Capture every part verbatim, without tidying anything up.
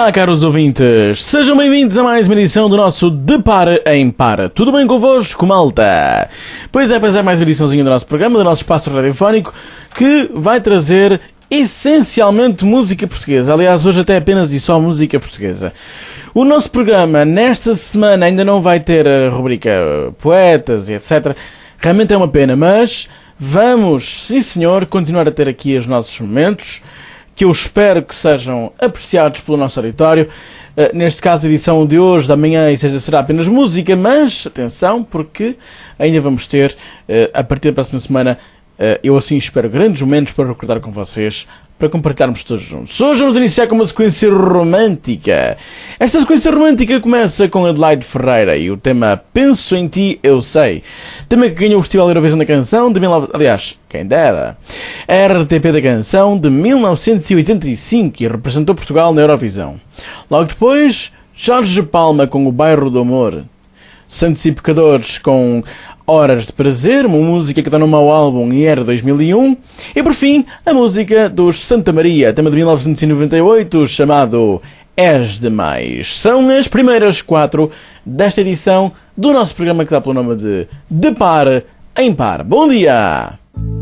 Olá, caros ouvintes, sejam bem-vindos a mais uma edição do nosso De Par em Par. Tudo bem convosco, malta? Pois é, pois é, mais uma ediçãozinha do nosso programa, do nosso espaço radiofónico, que vai trazer essencialmente música portuguesa. Aliás, hoje até apenas e só música portuguesa. O nosso programa, nesta semana, ainda não vai ter a rubrica Poetas e etcétera. Realmente é uma pena, mas vamos, sim senhor, continuar a ter aqui os nossos momentos, que eu espero que sejam apreciados pelo nosso auditório. Uh, neste caso, a edição de hoje, da manhã e sexta será apenas música, mas atenção, porque ainda vamos ter, uh, a partir da próxima semana, uh, eu assim espero, grandes momentos para recordar com vocês, para compartilharmos todos juntos. Hoje vamos iniciar com uma sequência romântica. Esta sequência romântica começa com Adelaide Ferreira e o tema Penso em Ti, Eu Sei. Tema que ganhou o Festival Eurovisão da Canção de... Aliás, quem dera. A R T P da Canção de mil novecentos e oitenta e cinco e representou Portugal na Eurovisão. Logo depois, Jorge Palma com O Bairro do Amor. Santos e Pecadores com Horas de Prazer, uma música que está no mau álbum e era dois mil e um. E por fim, a música dos Santa Maria, tema de mil novecentos e noventa e oito, chamado És Demais. São as primeiras quatro desta edição do nosso programa que dá pelo nome de De Par em Par. Bom dia!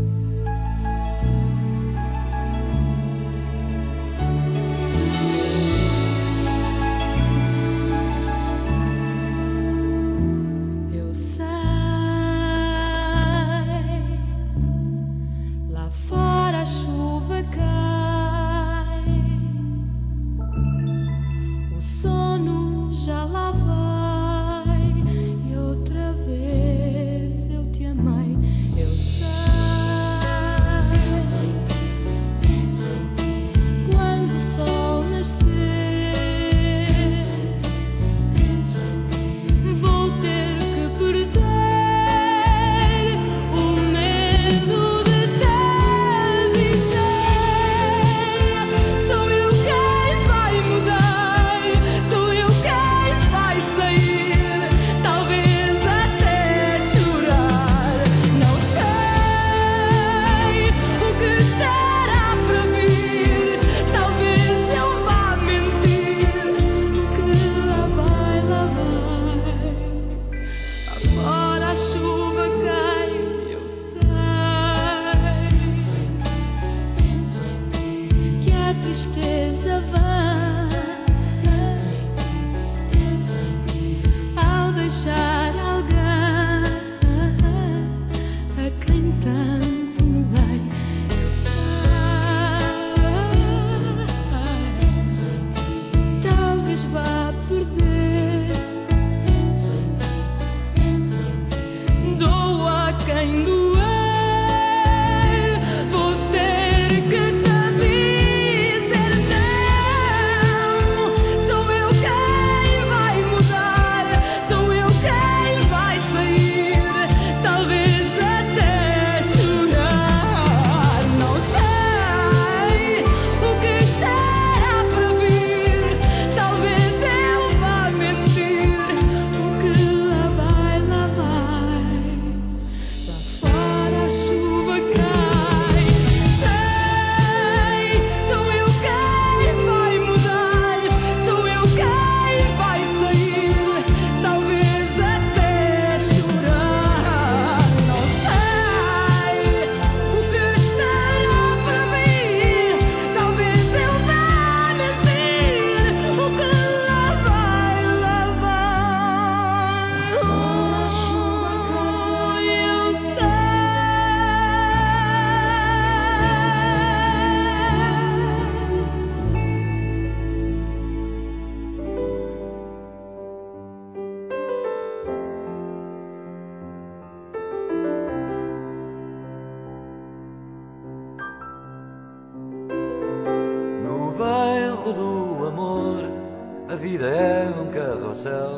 A vida é um carrossel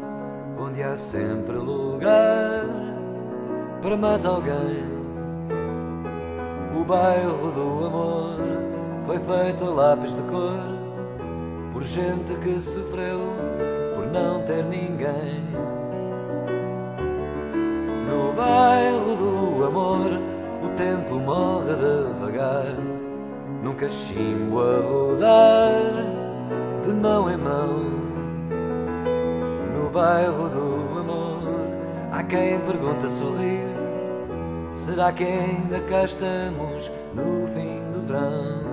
onde há sempre lugar para mais alguém. O bairro do amor foi feito a lápis de cor por gente que sofreu por não ter ninguém. No bairro do amor o tempo morre devagar, num cachimbo a rodar de mão em mão, no bairro do amor. Há quem pergunta sorrir, será que ainda cá estamos no fim do verão?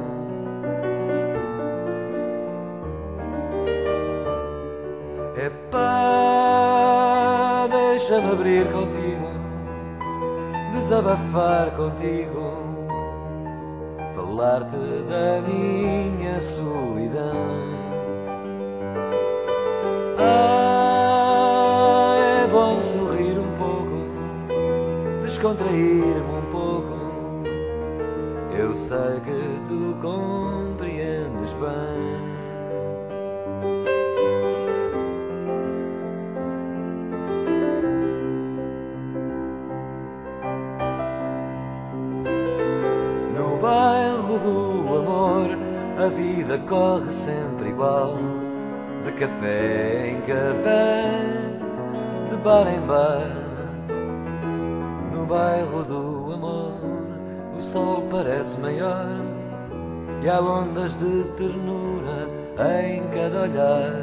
Epá, deixa-me abrir contigo, desabafar contigo, falar-te da minha solidão. Ah, é bom sorrir um pouco, descontrair-me um pouco. Eu sei que tu compreendes bem. No bairro do amor a vida corre sempre igual, de café em café, de bar em bar. No bairro do amor o sol parece maior e há ondas de ternura em cada olhar.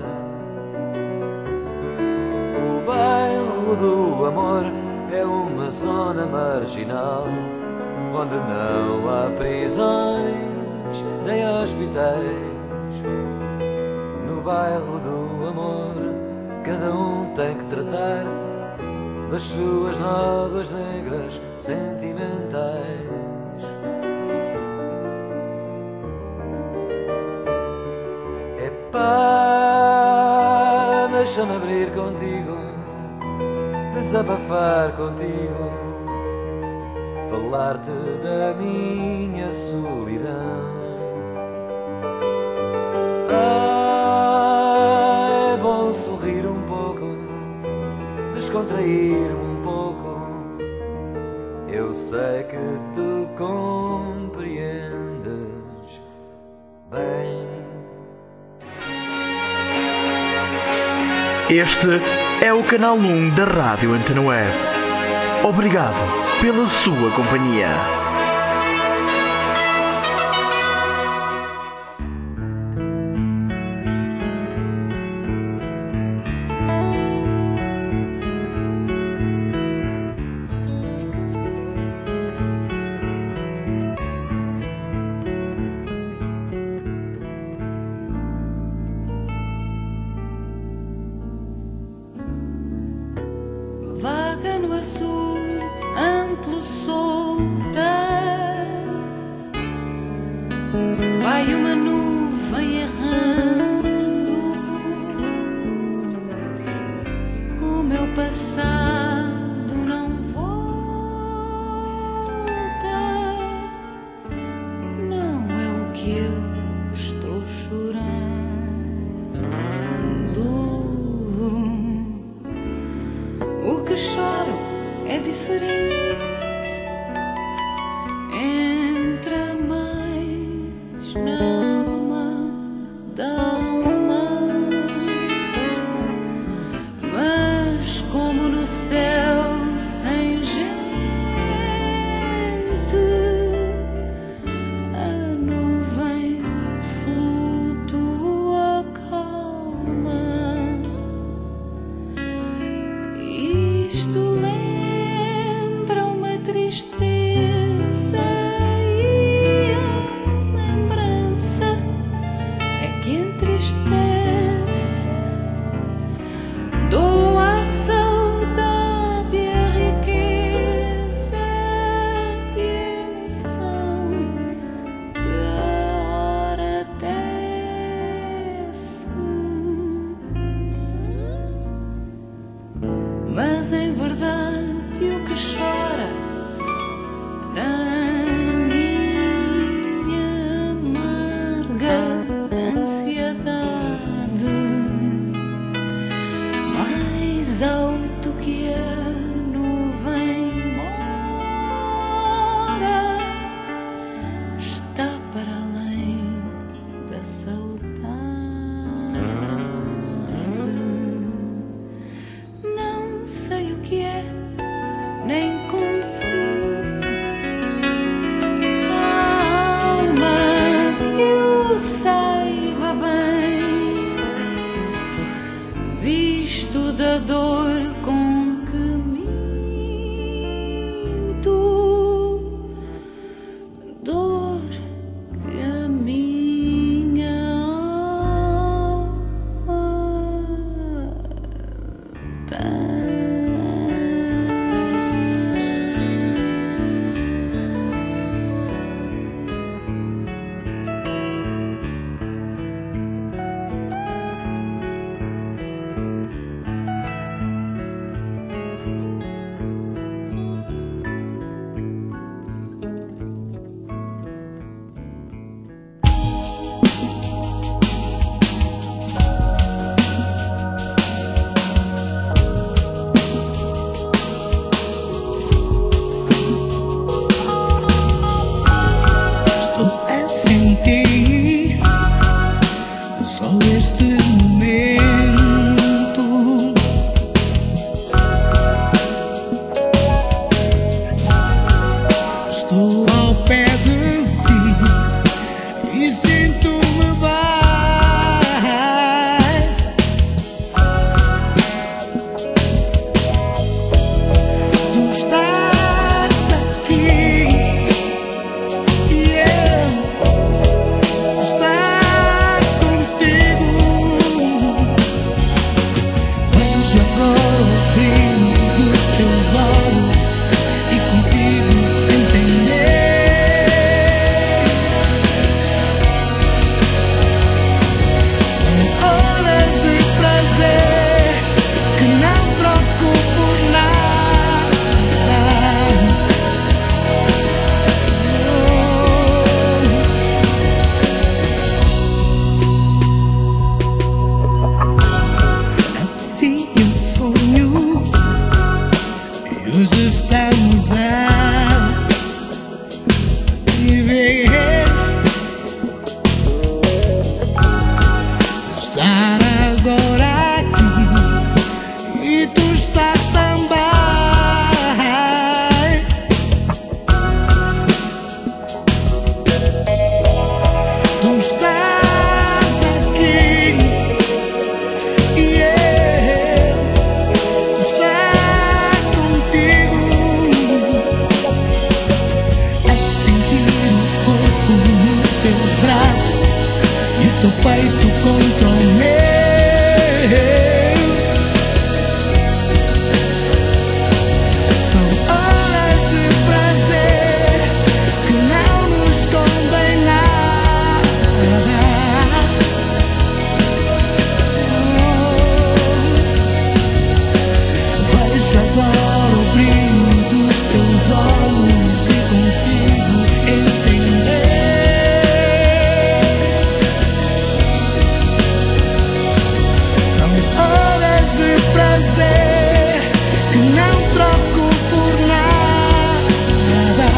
O bairro do amor é uma zona marginal, onde não há prisões nem hospitais. No bairro do amor cada um tem que tratar das suas nódoas negras sentimentais. Epá, deixa-me abrir contigo, desabafar contigo, falar-te da minha solidão. Ah, é bom sorrir um pouco, descontrair-me um pouco. Eu sei que tu compreendes bem. Este é o canal um da Rádio Antena Web. Obrigado pela sua companhia. Vaga no azul, amplo, solta, vai uma nuvem errando. O meu passado não volta, não é o que eu estou chorando. O que choro é diferente, entra mais na alma da alma. Mas como no céu sem gente, a nuvem flutua calma. Isto lembra uma momento. Estou ao pé de ti e sinto-me bem. Tu estás aqui e eu estar contigo. Vejo agora o brilho dos teus olhos e consigo entender. São horas de prazer que não troco por nada. Havia um sonho e hoje estamos a viver. Estar agora aqui e tu estás também. Tu estás aqui e eu estar contigo. A sentir o corpo nos teus braços e o teu peito contra o meu. São horas de prazer que não nos escondem nada. Vejo agora o brilho dos teus olhos e consigo entender. São horas de prazer que não troco por nada.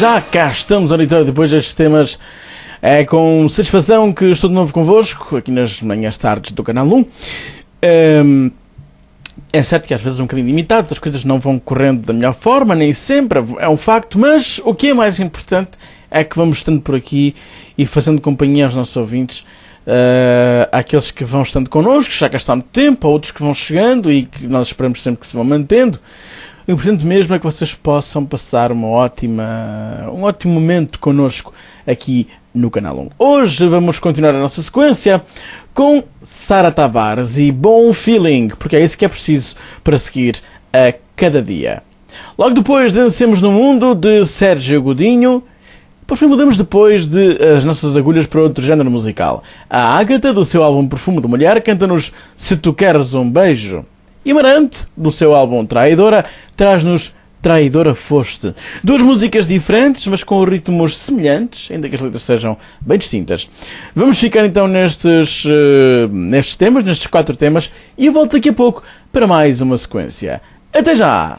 já cá estamos, auditório, depois destes temas. É com satisfação que estou de novo convosco, aqui nas manhãs tardes do Canal um. Um, é certo que às vezes é um bocadinho limitado, as coisas não vão correndo da melhor forma, nem sempre, é um facto, mas o que é mais importante é que vamos estando por aqui e fazendo companhia aos nossos ouvintes, uh, àqueles que vão estando connosco, já cá está há muito tempo, a outros que vão chegando e que nós esperamos sempre que se vão mantendo. O importante mesmo é que vocês possam passar uma ótima, um ótimo momento connosco aqui no Canal um. Hoje vamos continuar a nossa sequência com Sara Tavares e Bom Feeling, porque é isso que é preciso para seguir a cada dia. Logo depois Dancemos no Mundo, de Sérgio Godinho. Por fim mudamos depois de as nossas agulhas para outro género musical. A Ágata, do seu álbum Perfume de Mulher, canta-nos Se Tu Queres um Beijo. E Marante, do seu álbum Traidora, traz-nos Traidora Foste. Duas músicas diferentes, mas com ritmos semelhantes, ainda que as letras sejam bem distintas. Vamos ficar então nestes, uh, nestes temas, nestes quatro temas, e eu volto daqui a pouco para mais uma sequência. Até já!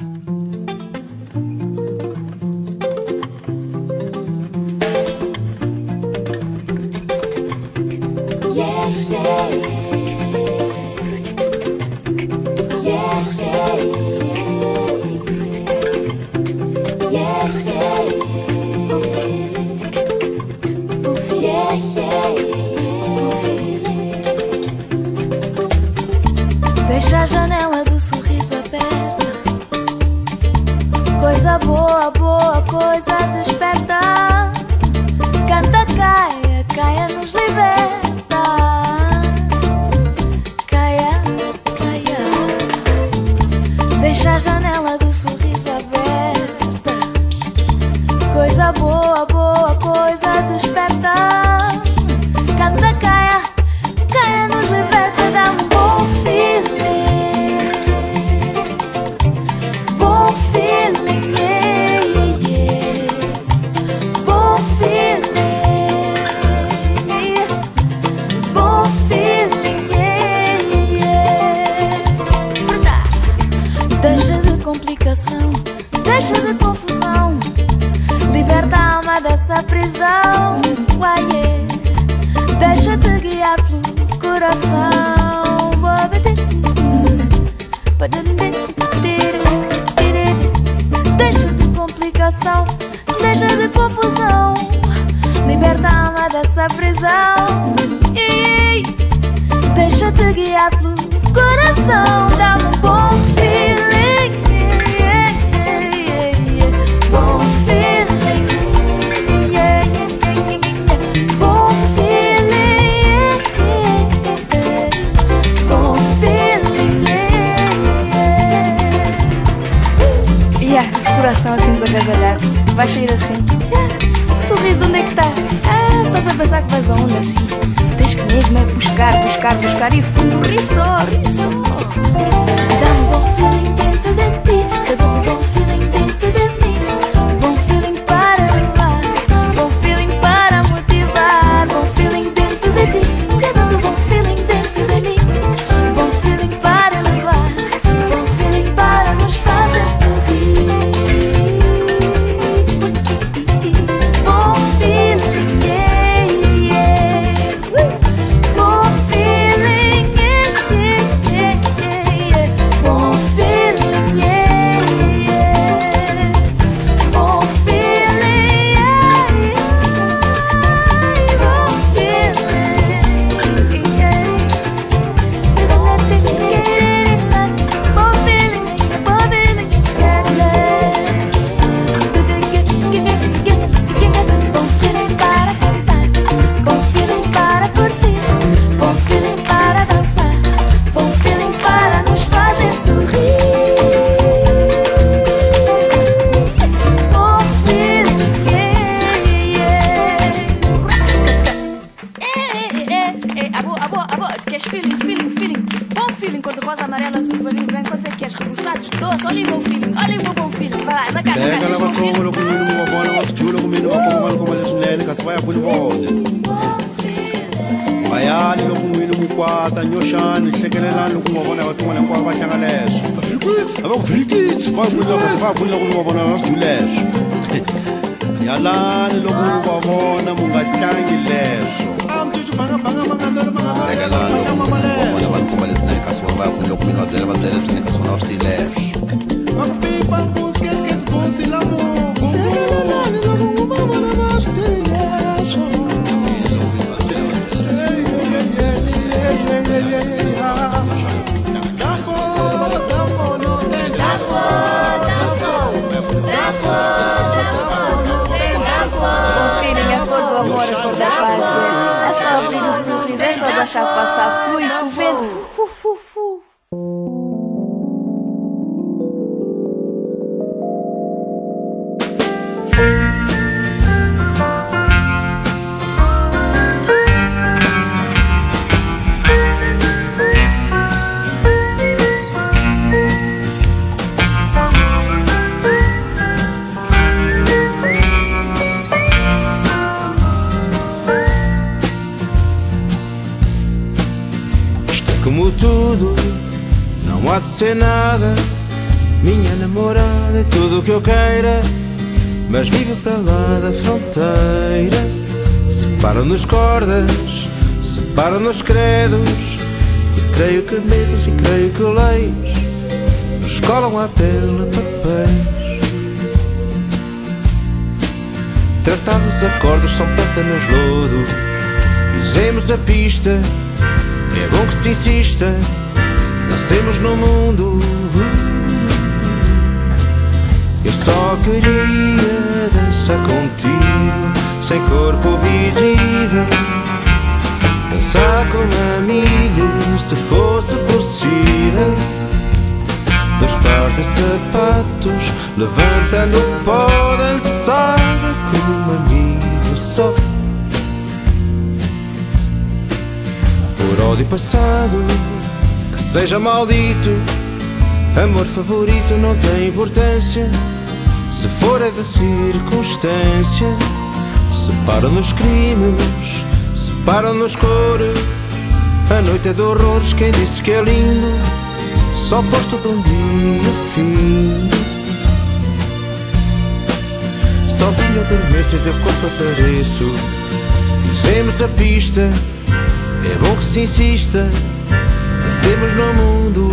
Deixa a janela do sorriso aberta. Coisa boa, boa, coisa desperta. Canta, caia, caia, nos liberta. Caia, caia. Deixa a janela do sorriso aberta. Coisa boa, boa, coisa desperta. Canta, caia, caia, nos liberta. Dá um bom feeling, bom feeling, yeah, yeah. Bom feeling, bom feeling, yeah, yeah. Deixa de complicação, deixa de confusão, liberta a alma dessa prisão, uai, yeah. Deixa-te guiar pelo coração. Deixa de complicação, deixa de confusão, liberta a alma dessa prisão. E deixa-te guiar pelo coração. Dá-me um bom feeling, yeah, yeah, yeah, yeah. Bom feeling, yeah, yeah, yeah, yeah. Bom feeling, yeah, yeah, yeah. Bom feeling, yeah, yeah. Yeah, esse coração assim desacasalhado vai sair assim. Yeah. O sorriso onde é que está? Ah, estás a pensar que vais aonde assim? Tens que mesmo é buscar, buscar, buscar e fundo ri só, ri só. Dá-me um bom feeling dentro de ti. Dá-me um bom feeling dentro de mim. Bom feeling para levar, bom feeling para motivar. Bom feeling dentro de ti. Dá-me um bom feeling dentro de mim. Bom feeling para levar, bom feeling para nos fazer sorrir. Bom feeling, yeah, yeah. Bom feeling, yeah, yeah, yeah, yeah. Bom feeling, yeah, yeah. Bom feeling, yeah, yeah. Bom feeling, yeah. Bom feeling, bom feeling, bom feeling para cantar, bom feeling para curtir, bom feeling para dançar, bom feeling para nos fazer sorrir. Bom feeling, yeah, yeah. Eh, eh, eh, abo, abo, abo, queres feeling, feeling, feeling. Bom feeling, cor-de-rosa, amarelo, azul, vermelho, branco. Quantos é que queres? Rebussados, doce, olha o meu feeling, olha o meu bom feeling. Vai lá, na casa, na casa, bom feeling. bayani loko n'wini mukwata nyoxani hlekelelani loko n'wi vona va tin'wana hinkwavo va tlanga leswo a va ku virikitsi va vulaka se va vulaka ku n'wi vona va swi leswo yalani loko va vona mu nga tlangi leswo lekelani loko va vona va tikomba leswi na le ka swona va ku loko mina va byela va byela leswi na le ka swona va swi tivi leswo mapipa mbuskeskesbusi lamuku lekelani loko va vona va swi tivi leswo Amor, a cor da paz, é só abrir o sorriso, é só deixar passar, flui com o vento, fu, fu, fu. Como tudo, não há de ser nada. Minha namorada é tudo o que eu queira, mas vive para lá da fronteira. Separam-nos cordas, separam-nos credos, e creio que medos e creio que leis nos colam à pele papéis. Tratados acordos são pântanos lodo, pisemos a pista. É bom que se insista, nascemos no mundo. Eu só queria dançar contigo, sem corpo visível. Dançar como amigo, se fosse possível. Dois pares de sapatos, levantando o pó. Dançar como amigo só. Por ódio passado, que seja maldito. Amor favorito não tem importância, se for é da circunstância. Separam-nos crimes, separam-nos cores. A noite é de horrores, quem disse que é lindo? Só posto de um dia fim. Sozinho adormeço e teu corpo apareço. Pisemos a pista. É bom que se insista, nascemos no mundo.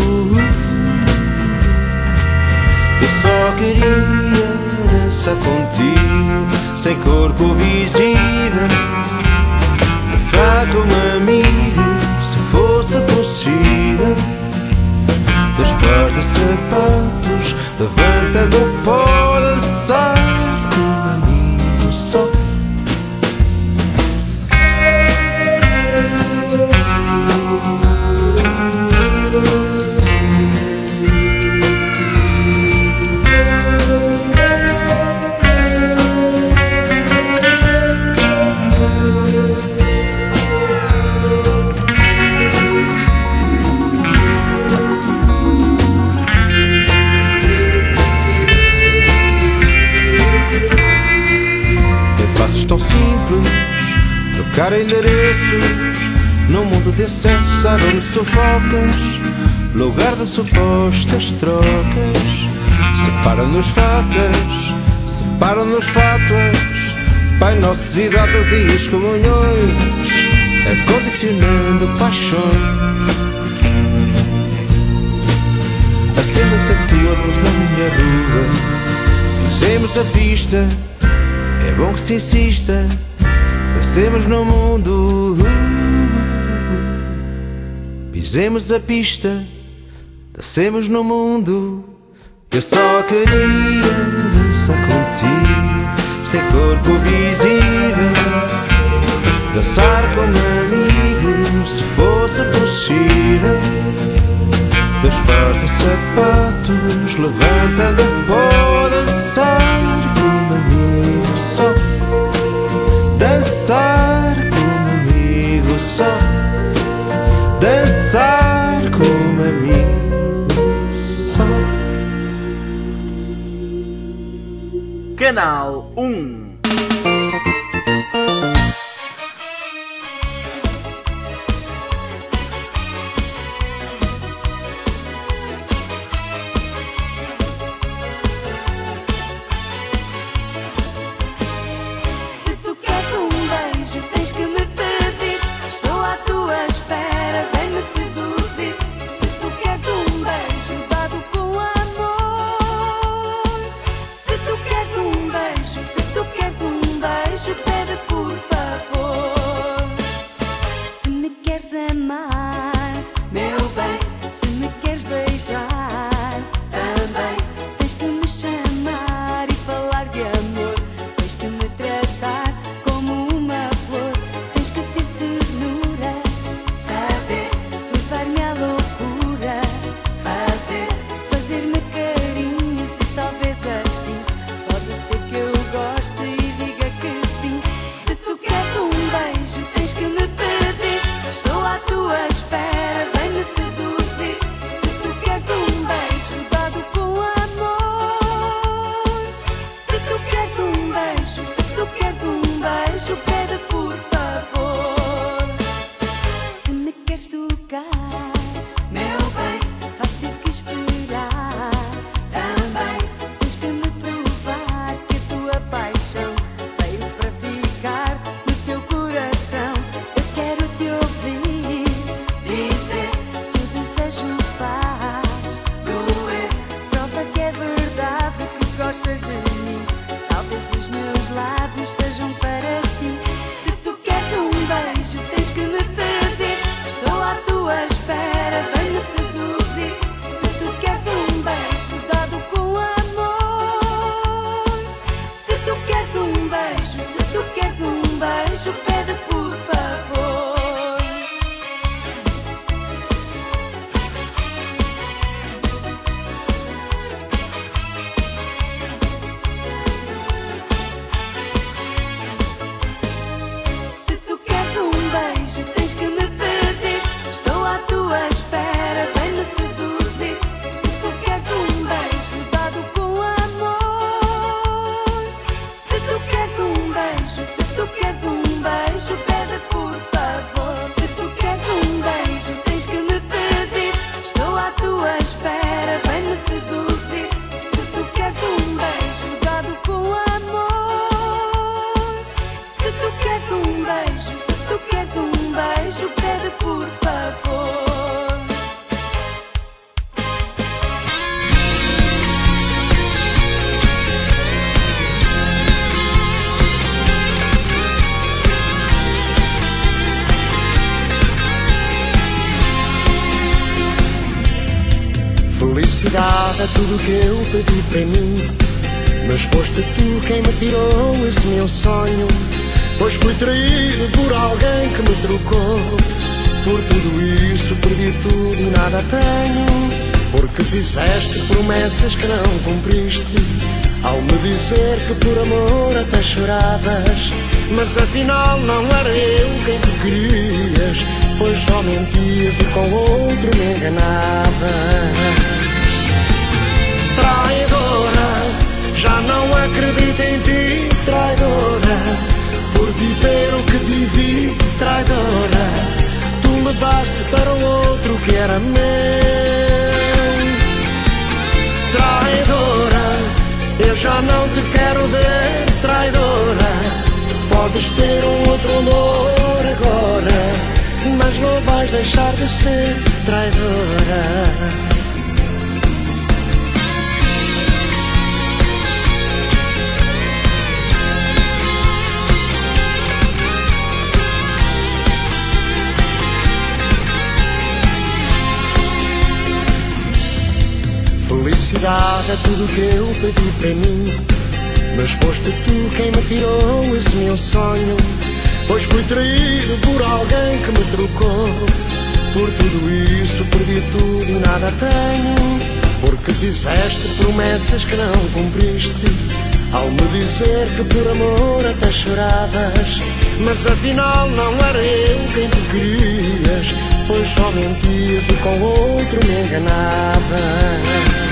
Eu só queria dançar contigo, sem corpo visível. Dançar como amigo, se fosse possível. Dois pares de sapatos, levantando o pó. Dançar como amigo só. Trocar endereços no mundo de excesso, abre-nos sufocas, lugar de supostas trocas. Separam-nos facas, separam-nos fátuas, Pai Nossos e datas e excomunhões, acondicionando paixões. Acenda-se a tua luz na minha rua, pisemos a pista, é bom que se insista. Nascemos no mundo, pisemos a pista, nascemos no mundo. Eu só queria dançar contigo, sem corpo visível. Dançar como amigo, se fosse possível. Dois pares de sapatos, levantando o pó. Dançar como amigo só. Dançar como amigo só. Dançar como amigo só. Canal um. Felicidade é tudo que eu pedi para mim, mas foste tu quem me tirou esse meu sonho. Pois fui traído por alguém que me trocou. Por tudo isso perdi tudo e nada tenho. Porque fizeste promessas que não cumpriste, ao me dizer que por amor até choravas. Mas afinal não era eu quem tu querias, pois só mentias e com outro me enganavas. Traidora, já não acredito em ti, traidora. Por viver o que vivi, traidora. Tu levaste para o outro que era meu. Traidora, eu já não te quero ver, traidora. Podes ter um outro amor agora, mas não vais deixar de ser traidora. Felicidade é tudo que eu pedi para mim, mas foste tu quem me tirou esse meu sonho. Pois fui traído por alguém que me trocou. Por tudo isso perdi tudo e nada tenho. Porque fizeste promessas que não cumpriste, ao me dizer que por amor até choravas. Mas afinal não era eu quem tu querias, pois só mentias e com outro me enganavas.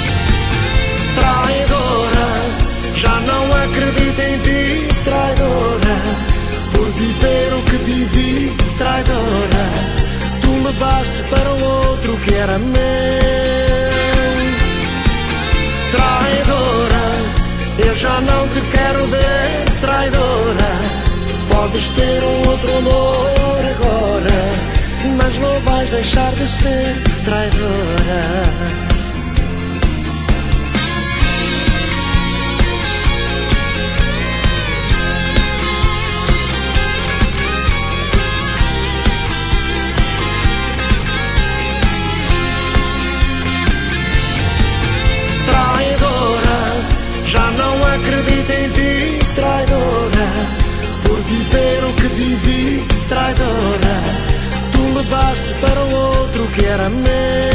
Traidora, já não acredito em ti, traidora. Por viver o que vivi, traidora. Tu levaste para o outro que era meu. Traidora, eu já não te quero ver, traidora. Podes ter um outro amor agora, mas não vais deixar de ser traidora. Já não acredito em ti, traidora. Por viver o que vivi, traidora. Tu levaste para o outro que era meu.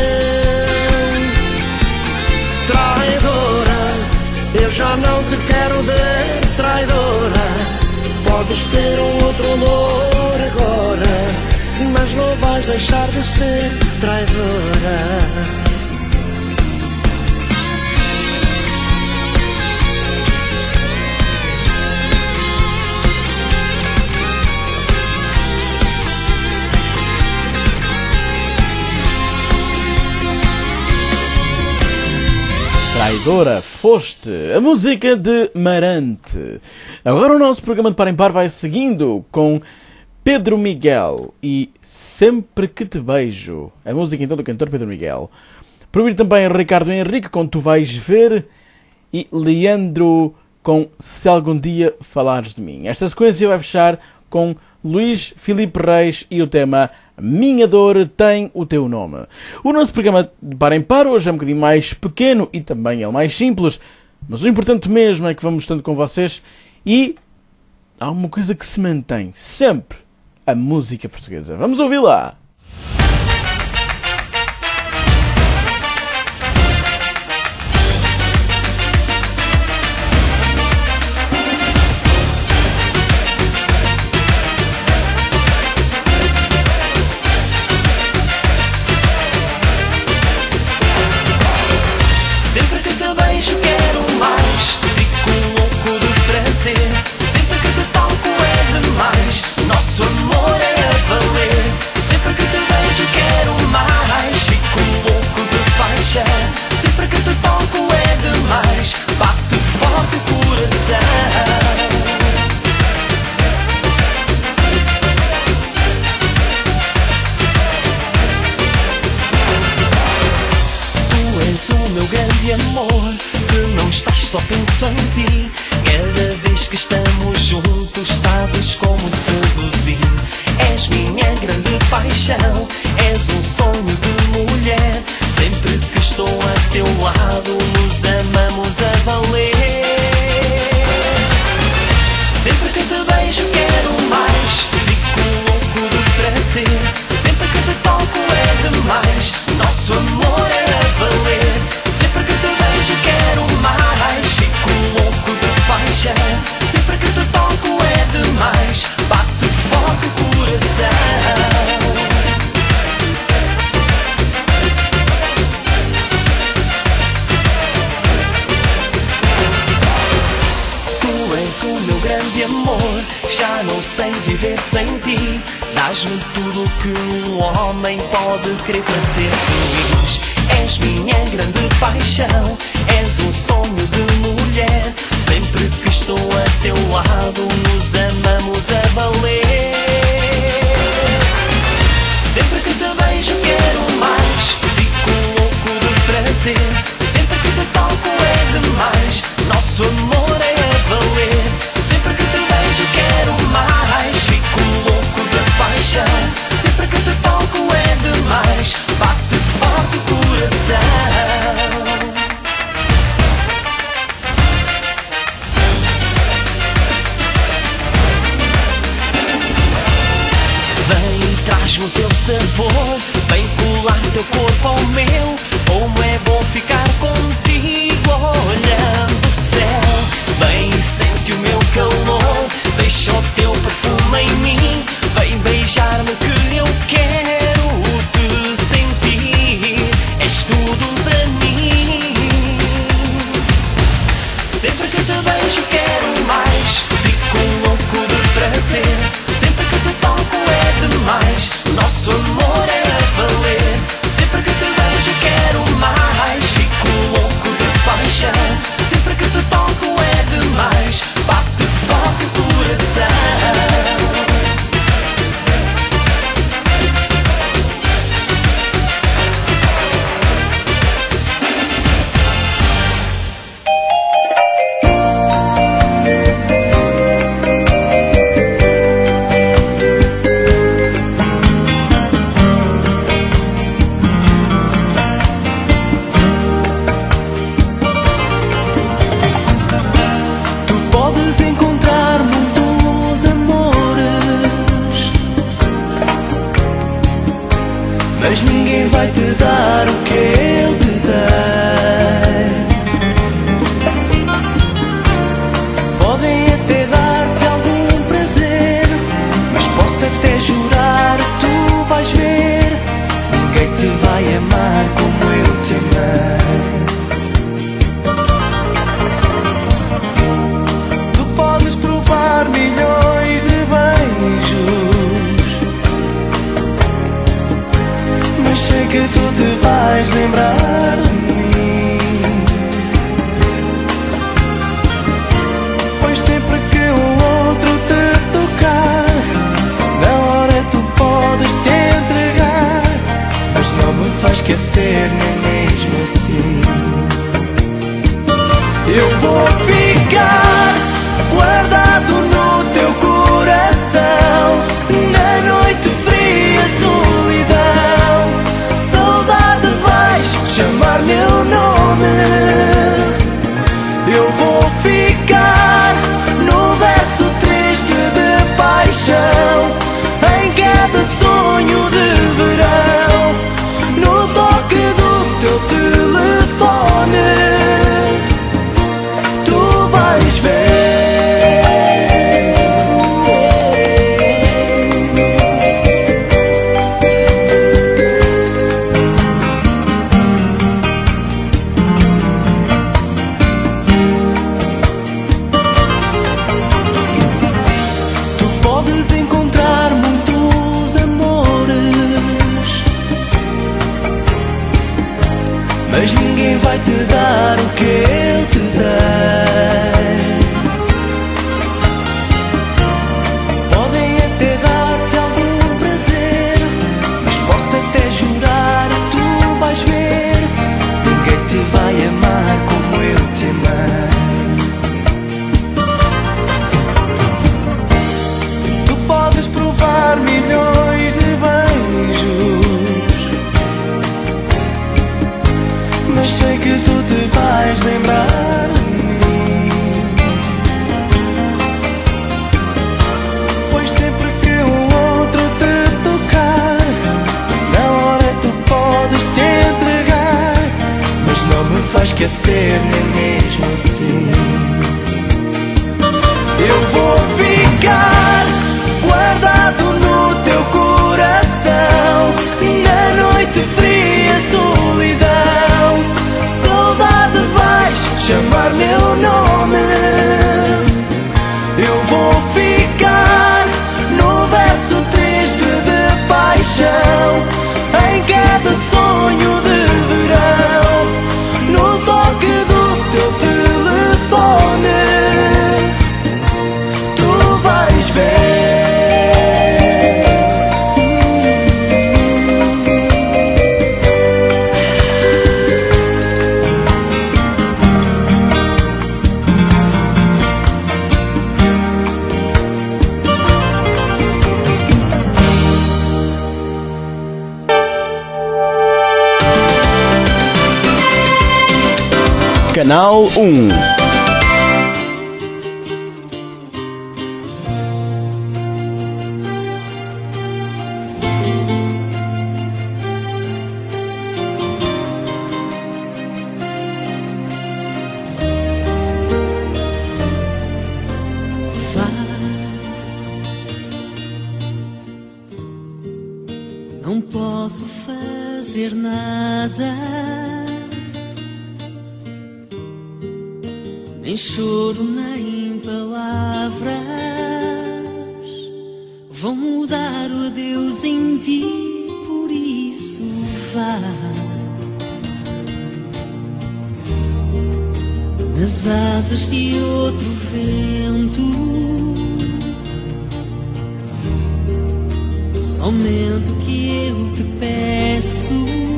Traidora, eu já não te quero ver, traidora. Podes ter um outro amor agora, mas não vais deixar de ser traidora. Traidora foste, a música de Marante. Agora o nosso programa de Par em Par vai seguindo com Pedro Miguel e Sempre Que Te Beijo. A música então do cantor Pedro Miguel. Por ouvir também Ricardo Henrique com Tu Vais Ver e Leandro com Se Algum Dia Falares de Mim. Esta sequência vai fechar com Luís Filipe Reis e o tema Minha Dor Tem o Teu Nome. O nosso programa de Par em Par hoje é um bocadinho mais pequeno e também é mais simples, mas o importante mesmo é que vamos estando com vocês e há uma coisa que se mantém sempre, a música portuguesa. Vamos ouvir lá! Nosso amor é a valer. Sempre que te vejo quero mais. Fico louco de faixa. Sempre que te toco é demais. Bate forte o coração. Tu és o meu grande amor. Se não estás só penso em ti. Cada vez que estamos juntos sabes como seduzir. És minha grande paixão. És um sonho de mulher. Sempre que estou a viver sem ti. Dás-me tudo o que um homem pode querer para ser feliz. És minha grande paixão, és um sonho de mulher. Sempre que estou a teu lado, nos amamos a valer. Sempre que te beijo quero mais, fico louco de prazer. Sempre que te toco é demais, nosso amor é a valer. Sempre que te beijo quero mais, fico louco de paixão. Sempre que te toco é demais, bate forte o coração. Vem, traz-me o teu sabor, vem colar teu corpo ao meu. Como é bom ficar contigo olhando o céu. Vem, sente o meu calor, deixa o teu perfume em mim. Vem beijar-me que eu quero te sentir. És tudo para mim. Sempre que te beijo quero mais, fico louco de prazer. Sempre que te toco é demais, nosso amor é a valer. Sempre que te beijo quero mais, fico louco de paixão. Sempre que te toco é demais, bate forte o coração. Mas ninguém vai te dar o que eu te dei. Podem até dar-te algum prazer, mas posso até jurar, tu vais ver, ninguém te vai amar como eu te amei. Tu podes provar milhões de beijos, mas sei que tu te vais lembrar de mim. Pois sempre que o outro te tocar, na hora tu podes te entregar, mas não me faz esquecer nem mesmo assim. Eu vou ficar guardado no teu coração, na noite fria, solidão. Saudade vais chamar meu nome. Eu vou ficar no verso triste de paixão, em cada sonho de verão, no toque do teu telefone. Tu vais ver. Mas ninguém vai te dar o que eu te dei. Podem até dar-te algum prazer, mas posso até jurar, tu vais ver, ninguém te vai amar como eu te amei. Tu podes provar milhões de beijos, mas sei que tu te vais lembrar de mim. Pois sempre que o outro te tocar, na hora tu podes te entregar, mas não me faz esquecer nem mesmo assim. Eu vou ficar guardado no teu coração, na noite fria, solidão. Saudade vais chamar meu nome. Eu vou ficar no Canal um. Não posso fazer nada, nem choro nem palavras vão mudar o adeus em ti, por isso vá nas asas de outro vento. Somente o que eu te peço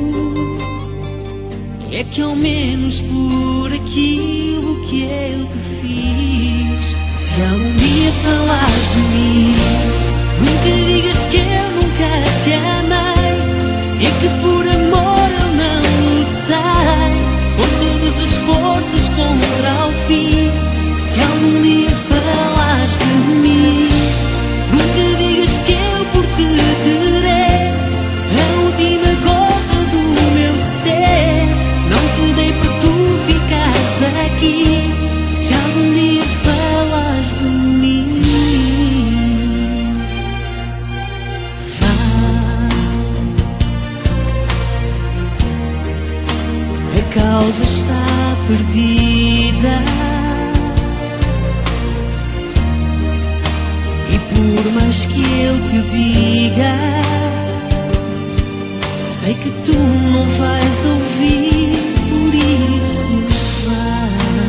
é que ao menos por aquilo que eu te fiz, se algum dia falares de mim, nunca digas que eu nunca te amei, e que por amor eu não lutei com todas as forças contra o fim. Se algum dia falares de mim, nunca digas que eu por te querer, a última gota do meu ser, não te dei para tu ficares aqui. Se algum dia falares de mim, vá. A causa está perdida, por mais que eu te diga, sei que tu não vais ouvir, por isso vá.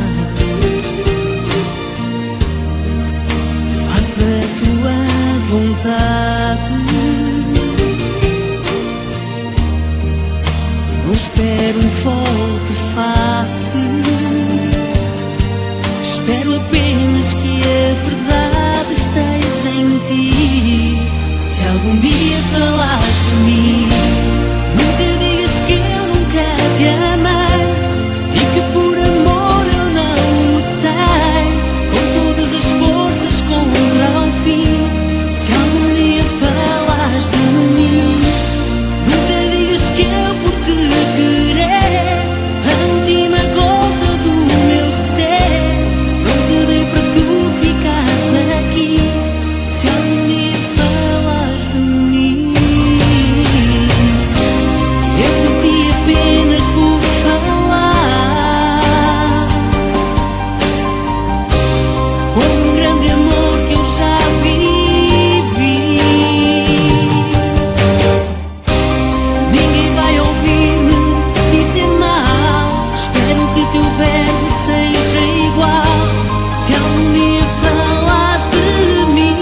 Faz a tua vontade, não espero um volte-face, espero apenas que a verdade esteja em ti. Se algum dia falares de mim, nunca digas que eu nunca te amei, e que por amor eu não lutei com todas as forças contra o fim. Se algum dia falares de mim, nunca digas que eu por te querer, a última gota do meu ser, não te dei para tu ficares aqui. Se algum dia falares de mim, eu de ti apenas vou falar com um grande amor que eu já vivi. Ninguém vai ouvir-me dizer mal, espero que teu verbo seja igual. Se algum dia falares de mim,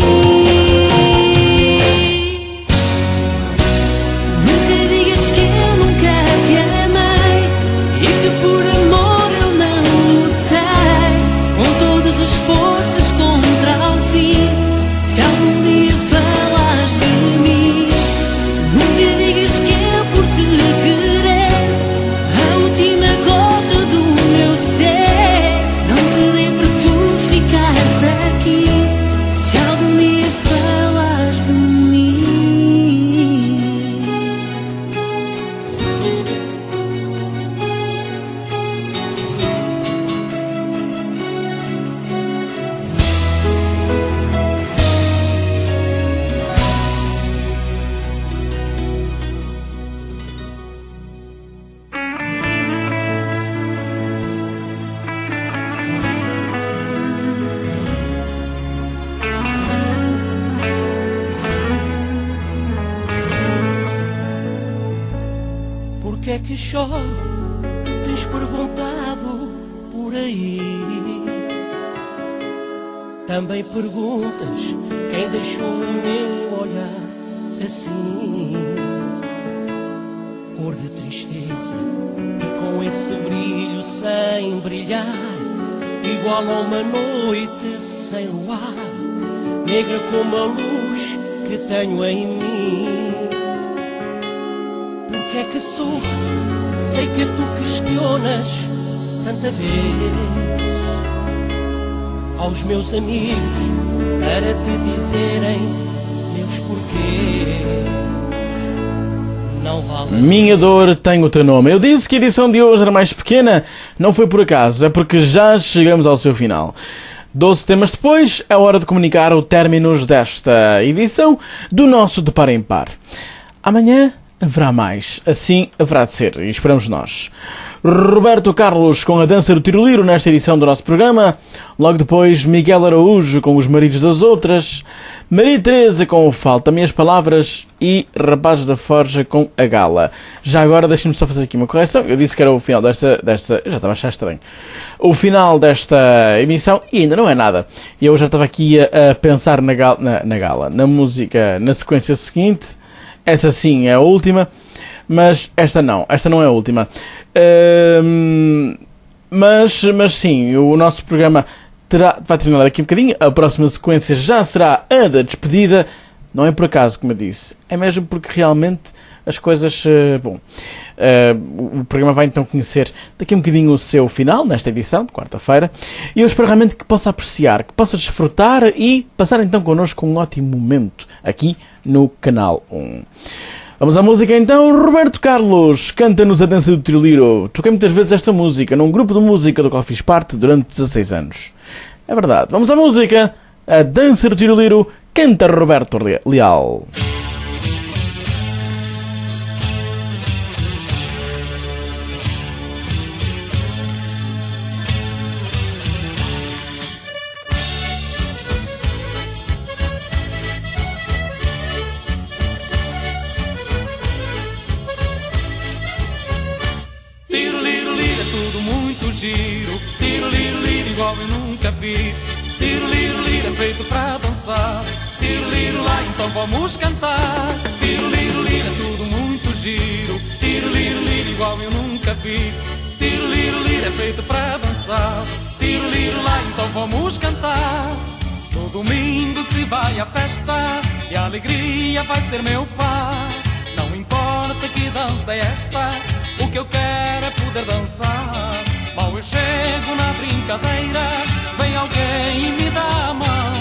nunca digas que eu nunca te amei, e que por amor eu não lutei com todas as forças contra o fim. Se algum dia falares de mim, nunca digas que eu por te querer, a última gota do meu ser, não te dei para tu ficares aqui. Se algum dia falares de mim, porque é que choro? Tens perguntado por aí. Também perguntas quem deixou o meu olhar assim, cor de tristeza e com esse brilho sem brilhar, igual a uma noite sem luar, negra como a luz que tenho em mim. Porque é que sofro? Sei que tu questionas tanta vez aos meus amigos para te dizerem meus porquês. Não vale. Minha dor tem o teu nome. Eu disse que a edição de hoje era mais pequena, não foi por acaso, é porque já chegamos ao seu final. doze temas depois, é hora de comunicar o término desta edição do nosso De Par em Par. Amanhã haverá mais, assim haverá de ser, e esperamos nós. Roberto Carlos com a dança do tiroliro nesta edição do nosso programa. Logo depois, Miguel Araújo com os maridos das outras. Maria Teresa com o Falta-me as Palavras e Rapazes da Forja com a Gala. Já agora deixem-me só fazer aqui uma correção. Eu disse que era o final desta... desta eu já estava a achar estranho. O final desta emissão e ainda não é nada. Eu já estava aqui a, a pensar na gala, na, na Gala, na música, na sequência seguinte. Essa sim é a última, mas esta não. Esta não é a última. Uh, mas, mas sim, o nosso programa terá, vai terminar daqui um bocadinho. A próxima sequência já será a da despedida. Não é por acaso, como eu disse. É mesmo porque realmente as coisas... Uh, bom, uh, o programa vai então conhecer daqui a um bocadinho o seu final, nesta edição, de quarta-feira. E eu espero realmente que possa apreciar, que possa desfrutar e passar então connosco um ótimo momento aqui no Canal um. Vamos à música então. Roberto Carlos canta-nos a dança do tiroliro. Toquei muitas vezes esta música num grupo de música do qual fiz parte durante dezasseis anos. É verdade. Vamos à música. A dança do tiroliro canta Roberto Leal. Vamos cantar, tiro, liro, lira, tudo muito giro. Tiro, liro, lira, igual eu nunca vi. Tiro, liro, lira, é feito para dançar. Tiro, liro, lá, então vamos cantar. No domingo se vai à festa e a alegria vai ser meu par. Não importa que dança é esta, o que eu quero é poder dançar. Mal eu chego na brincadeira, vem alguém e me dá a mão.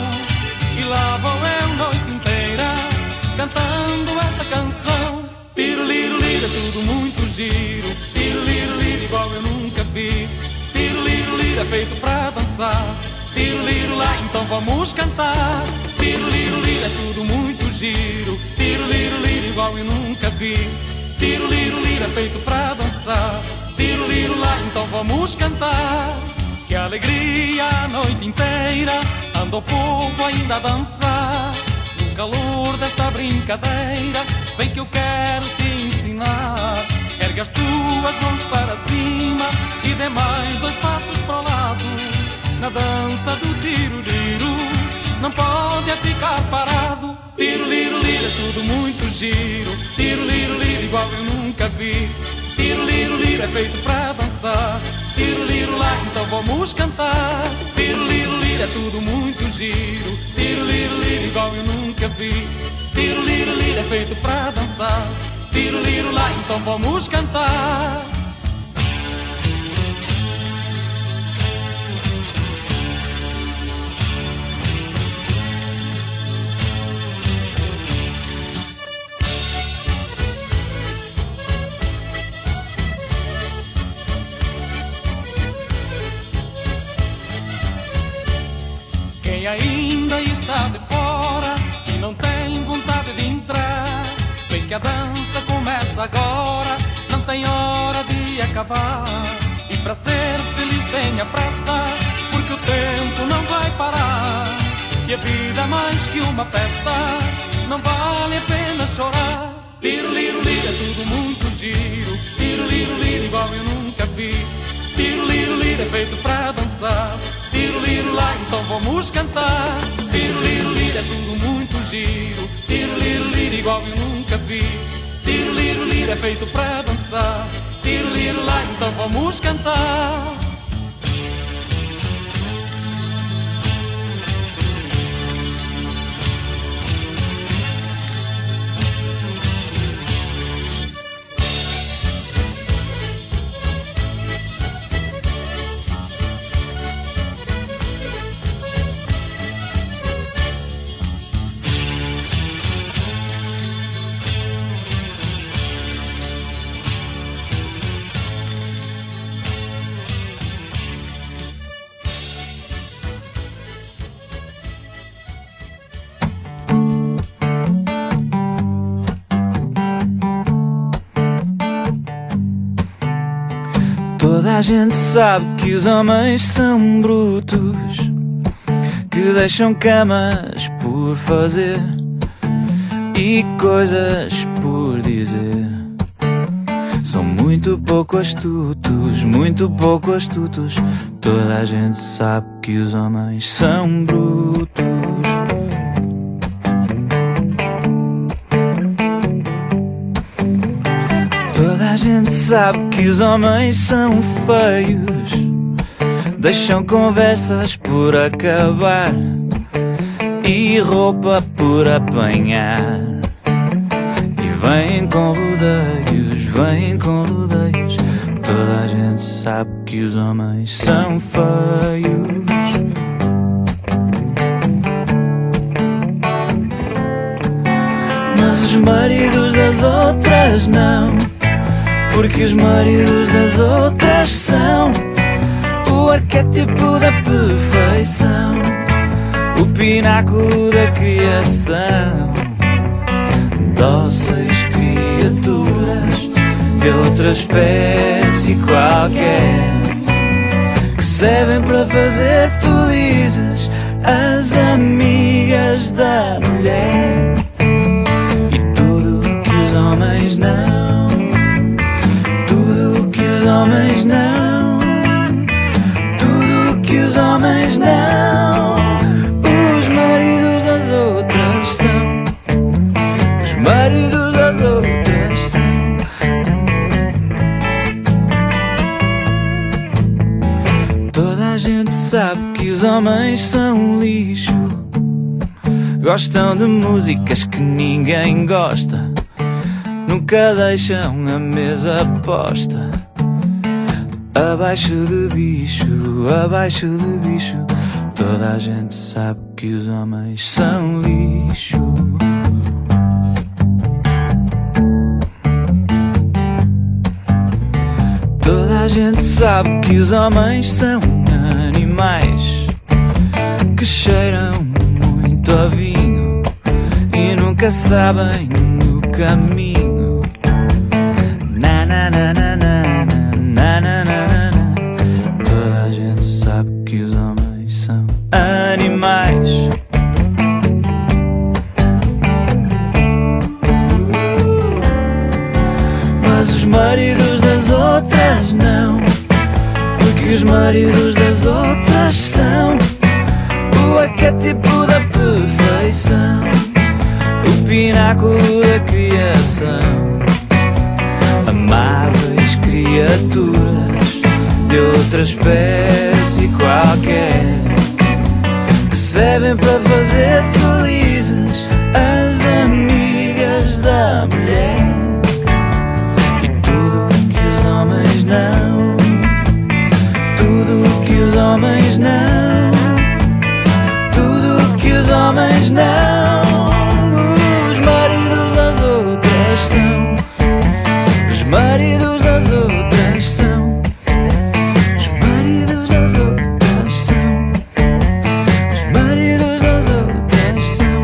E lá vou eu noite inteira cantando esta canção. Tiro, liro, lira, tudo muito giro. Tiro, liro, lira, igual eu nunca vi. Tiro, liro, lira, feito pra dançar. Tiro, liro, lá, então vamos cantar. Tiro, liro, lira, tudo muito giro. Tiro, liro, lira, igual eu nunca vi. Tiro, liro, lira, feito pra dançar. Tiro, liro, lá, então vamos cantar. Que alegria a noite inteira anda o povo ainda a dançar. No calor desta brincadeira, vem que eu quero te ensinar. Ergue as tuas mãos para cima e dê mais dois passos para o lado. Na dança do tiro-liro, não pode é ficar parado. Tiro-liro, lira, tudo muito giro. Tiro-liro, lira, igual eu nunca vi. Tiro-liro, lira, é feito para dançar. Tiro, liro, lá, então vamos cantar. Tiro, liro, lira, é tudo muito giro. Tiro, liro, lira, igual eu nunca vi. Tiro, liro, lira, é feito pra dançar. Tiro, liro, lá, então vamos cantar. Quem ainda está de fora e não tem vontade de entrar, vem que a dança começa agora, não tem hora de acabar. E para ser feliz tenha pressa, porque o tempo não vai parar. E a vida é mais que uma festa, não vale a pena chorar. Tiro, liro, lira, tudo muito giro. Tiro, liro, lira, igual eu nunca vi. Tiro, liro, lira, é feito pra dançar. Tiro, liro, lá, então vamos cantar. Tiro, liro, lira, é tudo muito giro. Tiro, liro, lira, igual eu nunca vi. Tiro, liro, lira, é feito pra dançar. Tiro, liro, lá, então vamos cantar. a gente sabe que os homens são brutos, que deixam camas por fazer e coisas por dizer. São muito pouco astutos, muito pouco astutos. Toda a gente sabe que os homens são brutos. Toda a gente sabe que os homens são feios, deixam conversas por acabar e roupa por apanhar. E vêm com rodeios, vêm com rodeios. Toda a gente sabe que os homens são feios. Mas os maridos das outras não, porque os maridos das outras são o arquétipo da perfeição, o pináculo da criação. Dóceis criaturas de outra espécie qualquer, que servem para fazer felizes as amigas da mulher. E tudo o que os homens não, tudo o que os homens não, tudo o que os homens não, os maridos das outras são, os maridos das outras são. Toda a gente sabe que os homens são lixo, gostam de músicas que ninguém gosta, nunca deixam a mesa posta. Abaixo de bicho, abaixo de bicho. Toda a gente sabe que os homens são lixo. Toda a gente sabe que os homens são animais que cheiram muito a vinho e nunca sabem o caminho. Na na na na na na na na na. Toda a gente sabe que os homens são animais. Mas os maridos das outras não, porque os maridos das outras são o arquétipo da perfeição, o pináculo da criação. Amáveis criaturas de outra espécie qualquer, que servem para fazer felizes as amigas da mulher. Homens não, tudo o que os homens não, tudo o que os homens não, os maridos das outras são, os maridos das outras são, os maridos das outras são, os maridos das outras são.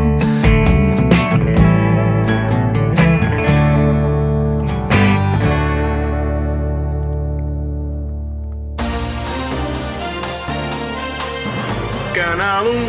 Canal um.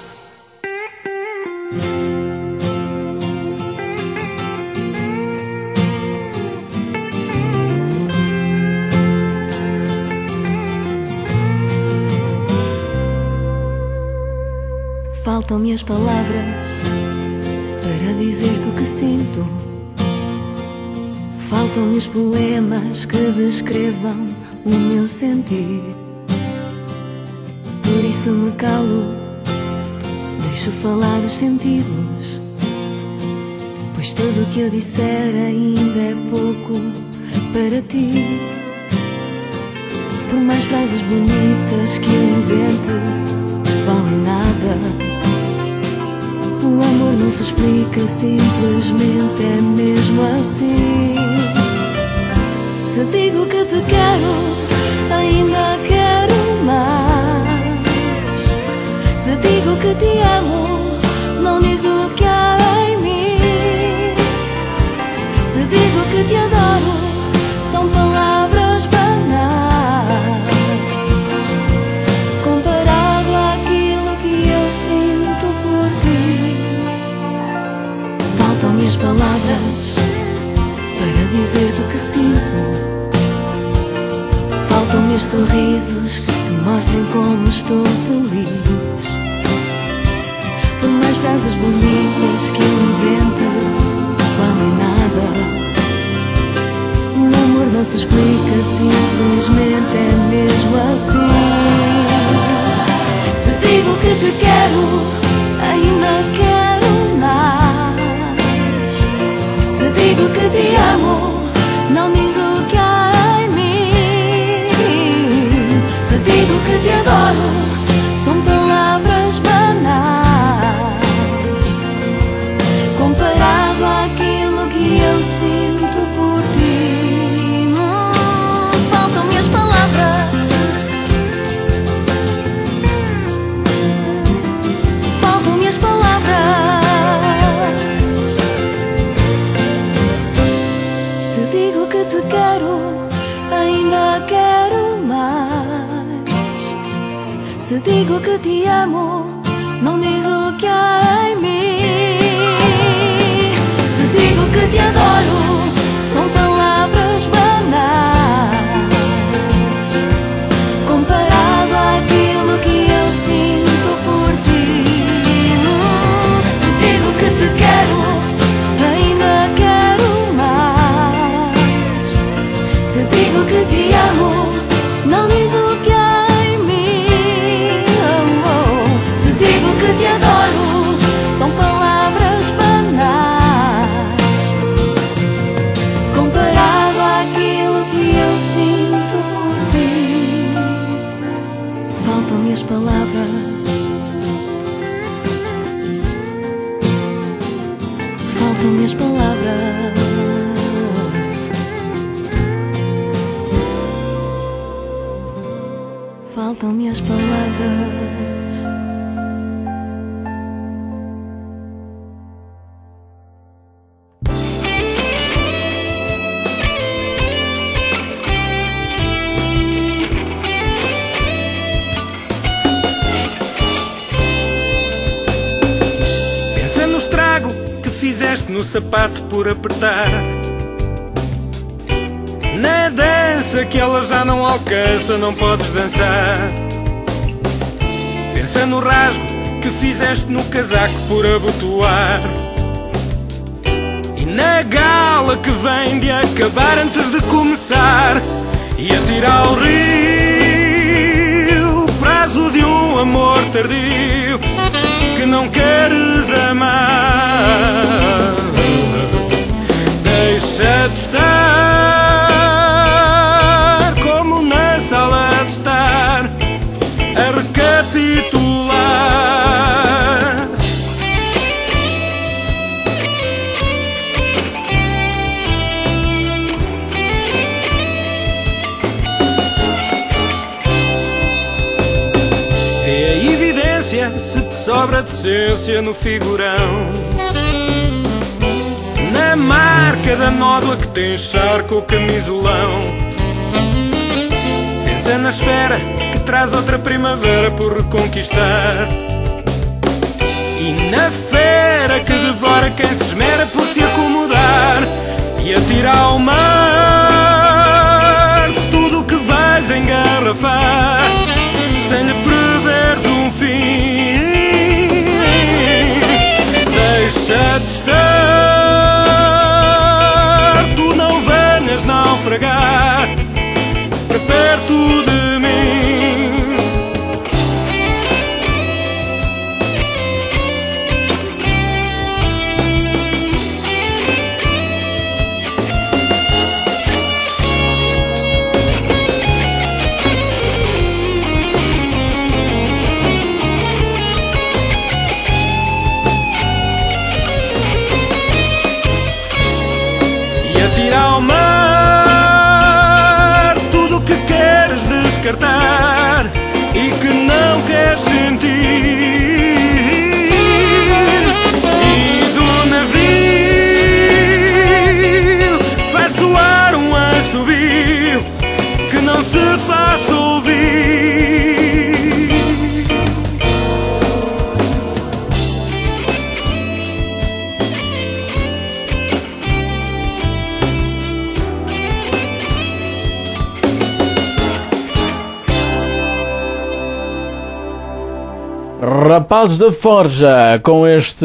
Faltam-me as palavras para dizer-te o que sinto. Faltam-me os poemas que descrevam o meu sentir. Por isso me calo, deixo falar os sentidos, pois tudo o que eu disser ainda é pouco para ti. Por mais frases bonitas que eu invente, valem nada. O amor não se explica, simplesmente é mesmo assim. Se digo que te quero, ainda quero mais. Se digo que te amo, não diz o que há em mim. Se digo que te adoro, são palavras banais. Faltam-me as palavras para dizer-te o que sinto. Faltam-me os sorrisos que te mostrem como estou feliz. Por mais frases bonitas que eu invente, valem nada. O amor não se explica, simplesmente é mesmo assim. Se digo que te quero, ainda quero mais. Se digo que te amo, não diz o que há em mim. Se digo que te adoro, são palavras banais comparado àquilo que eu sinto por ti. Hum, Faltam-me as palavras. Faltam-me as palavras. Se digo que te quero, ainda quero mais. Se digo que te amo, não diz o que há em mim. Se digo que te adoro, são palavras banais comparado àquilo que eu sinto por ti. Hum, Se digo que te quero, ainda quero mais. Se digo que te amo, não diz o que há em mim. Oh, oh. Se digo que te adoro, são palavras banais comparado àquilo que eu sinto por ti. Faltam-me as palavras. Faltam-me as palavras. Faltam-me as palavras. Pensa no estrago que fizeste no sapato por apertar, na dança que ela já não alcança, não podes dançar. Pensa no rasgo que fizeste no casaco por abotoar, e na gala que vem de acabar antes de começar, e atirar ao rio o prazo de um amor tardio que não queres amar. Deixa de estar como na sala de estar a recapitular. É a evidência se te sobra decência no figurão, na marca da nódoa que tem charco o camisolão. Pensa na esfera que traz outra primavera por reconquistar, e na fera que devora quem se esmera por se acomodar, e atira ao mar tudo o que vais engarrafar sem lhe preveres um fim. Deixa de estar, tu não venhas naufragar para perto de mim. Tira ao mar tudo o que queres descartar e que não queres sentir, e do navio faz soar um assobio que não se faça ouvir. Rapazes da Forja, com este...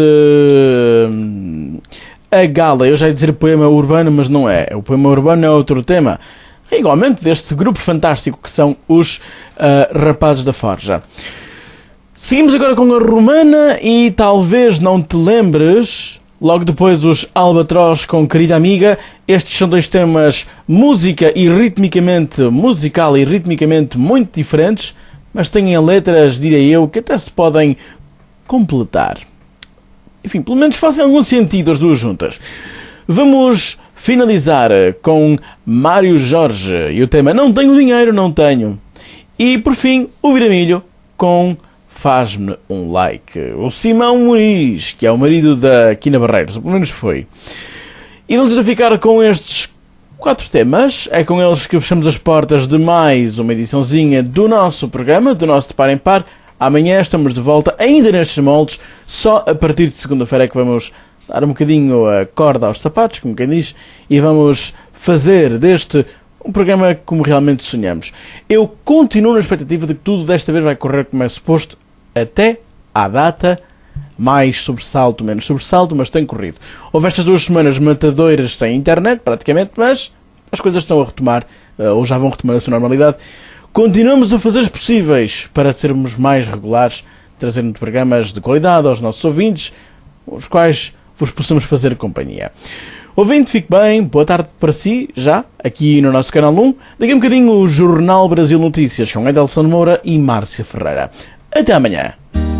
A Gala. Eu já ia dizer poema urbano, mas não é. O poema urbano é outro tema. Igualmente deste grupo fantástico que são os uh, Rapazes da Forja. Seguimos agora com a Romana e talvez não te lembres... Logo depois os Albatroz com Querida Amiga. Estes são dois temas música e ritmicamente, musical e ritmicamente muito diferentes, mas têm letras, direi eu, que até se podem completar. Enfim, pelo menos fazem algum sentido as duas juntas. Vamos finalizar com Mário Jorge e o tema Não Tenho Dinheiro, Não Tenho. E por fim, o Viramilho com Faz-me um Like. O Simão Muniz, que é o marido da Quina Barreiros, pelo menos foi. E vamos ficar com estes quatro temas. É com eles que fechamos as portas de mais uma ediçãozinha do nosso programa, do nosso De Par em Par. Amanhã estamos de volta, ainda nestes moldes. Só a partir de segunda-feira é que vamos dar um bocadinho a corda aos sapatos, como quem diz, e vamos fazer deste um programa como realmente sonhamos. Eu continuo na expectativa de que tudo desta vez vai correr como é suposto, até à data, mais sobressalto, menos sobressalto, mas tem corrido. Houve estas duas semanas matadoiras sem internet, praticamente, mas as coisas estão a retomar, ou já vão retomar a sua normalidade. Continuamos a fazer os possíveis para sermos mais regulares, trazendo programas de qualidade aos nossos ouvintes, os quais vos possamos fazer companhia. Ouvinte, fique bem, boa tarde para si, já, aqui no nosso Canal um. Daqui a um bocadinho o Jornal Brasil Notícias, com Edelson Moura e Márcia Ferreira. Até amanhã.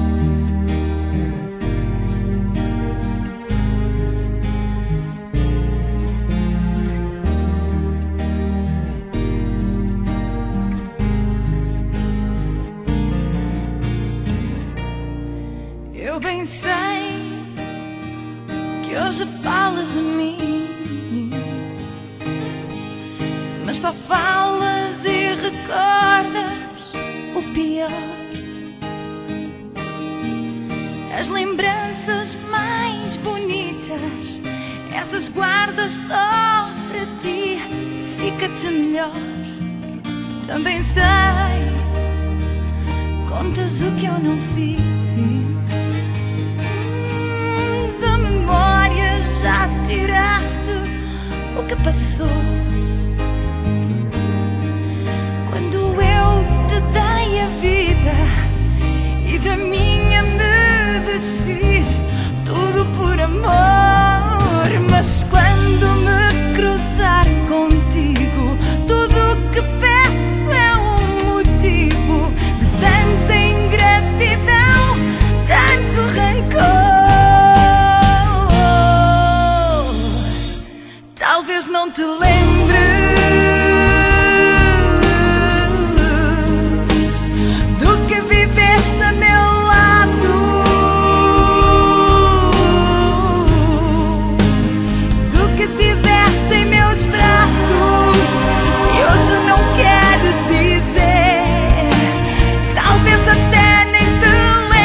Eu bem sei que hoje falas de mim, mas só falas e recordas o pior. As lembranças mais bonitas, essas guardas só para ti, fica-te melhor. Também sei, contas o que eu não fiz, hum, da memória já tiraste o que passou. Quando eu te dei a vida e da minha me desfiz, tudo por amor. Mas quando me cruzar contigo, tudo o que peço é um motivo de tanta ingratidão, tanto rancor. Talvez não te lembres do que viveste a meu lado, do que tiveste em meus braços e hoje não queres dizer. Talvez até nem te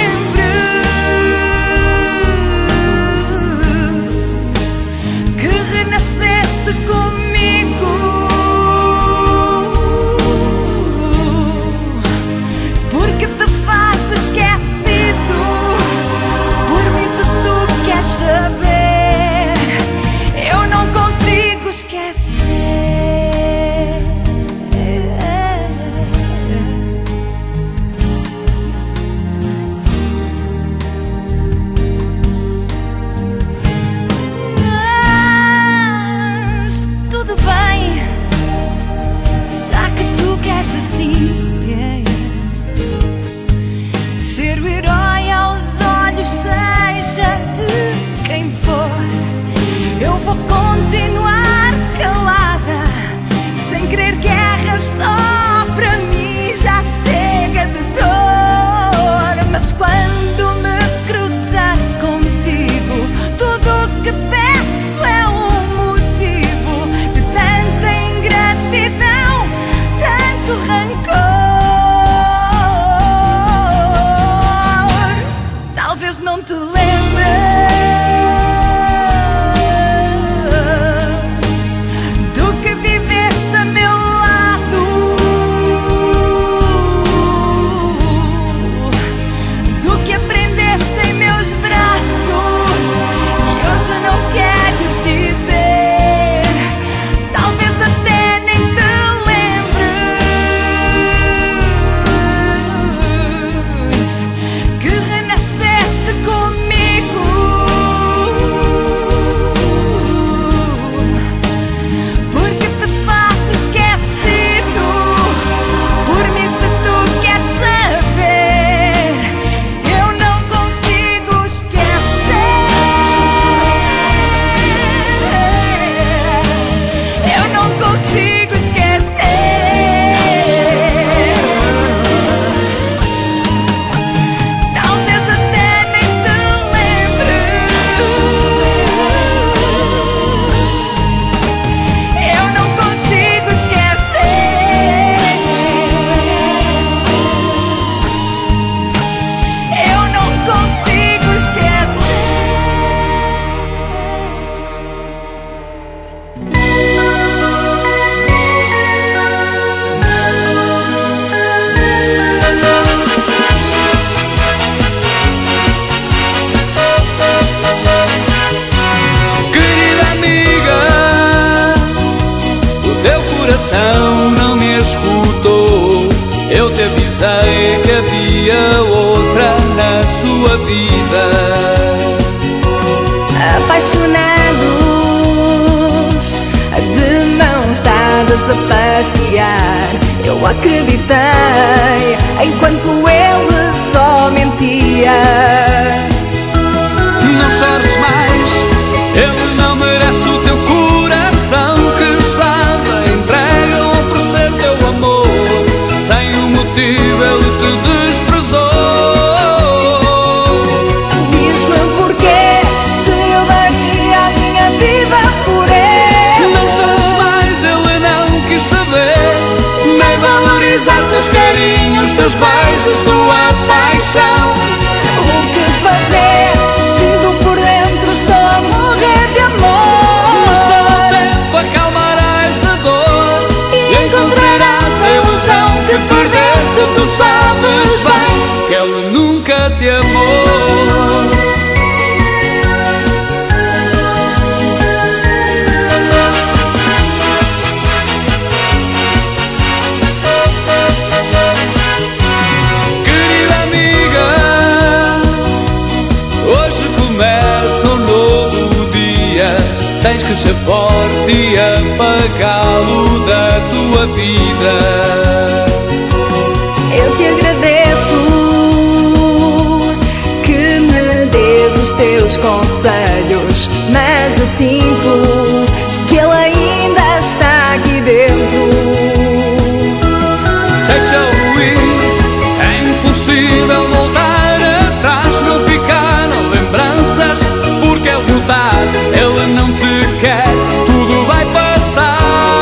lembres que renasceste comigo, porque te fazes esquecido por mim. Se tu queres saber, eu não consigo esquecer. Mas tudo bem, já que tu queres assim, yeah, yeah. Ser o herói aos olhos, seja de quem for, eu vou continuar calada, sem querer guerras só para mim. Já chega de dor, mas quando me cruzar contigo, tudo o que peço é um motivo de tanta ingratidão, tanto rancor. Talvez não te lembres a passear. Eu acreditei enquanto ele só mentia. Não chores mais, ele não merece o teu coração que estava entregue a oferecer teu amor. Sem um motivo ele te desprezou. Diz-me porquê, se eu daria a minha vida por ele. Não chores mais, ele não quis saber, nem valorizar teus carinhos, teus beijos, tua paixão. O que fazer? Sinto por dentro, estou a morrer de amor. Mas só o tempo acalmará essa dor e encontrarás a ilusão que perdeste. Tu sabes bem que ele nunca te amou. Querida amiga, hoje começa um novo dia. Tens que ser forte e apagá-lo da tua vida. Eu te agradeço que me dês os teus conselhos, mas eu sinto que ele ainda está aqui dentro. Deixa-o ir, é impossível voltar atrás. Não ficar nas lembranças, porque ao voltar ele não te quer. Tudo vai passar.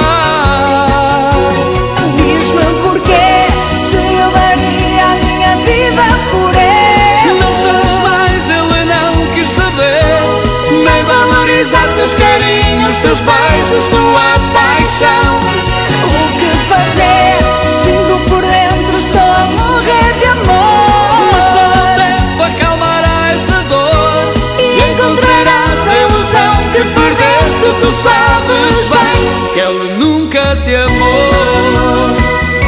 Diz-me porquê, se eu daria a minha vida por ele. Não chores mais, ele não quis saber, nem valorizar teus carinhos, teus beijos, tua paixão. O que fazer? Sinto por dentro, estou a morrer de amor. Mas só o tempo acalmará essa dor e encontrarás a ilusão que perdeste. Tu sabes bem que ele nunca te amou.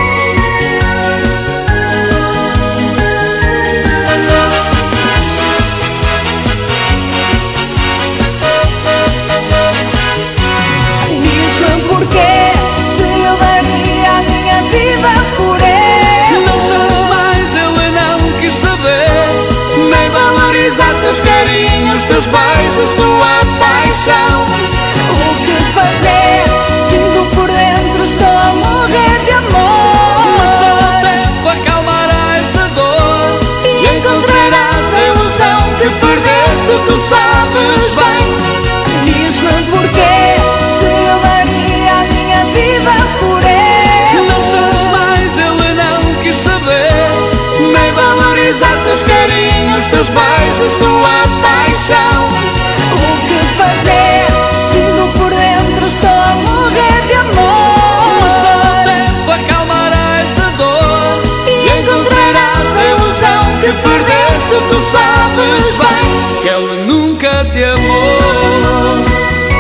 Diz-me porquê, se eu daria a minha vida por ele. Não chores mais, ele não quis saber, nem valorizar teus carinhos, teus beijos, tua paixão. O que fazer? Sinto por dentro, estou a morrer de amor. Mas só o tempo acalmará essa dor e encontrarás a ilusão que perdeste. Tu sabes bem. Diz-me porquê, se eu daria a minha vida por ele. Não chores mais, ele não quis saber, nem valorizar teus carinhos, teus beijos, tua paixão. O que fazer? Sinto por dentro, estou a morrer de amor. Mas só o tempo acalmará essa dor e encontrarás a ilusão que perdeste. Tu sabes bem que ele nunca te amou.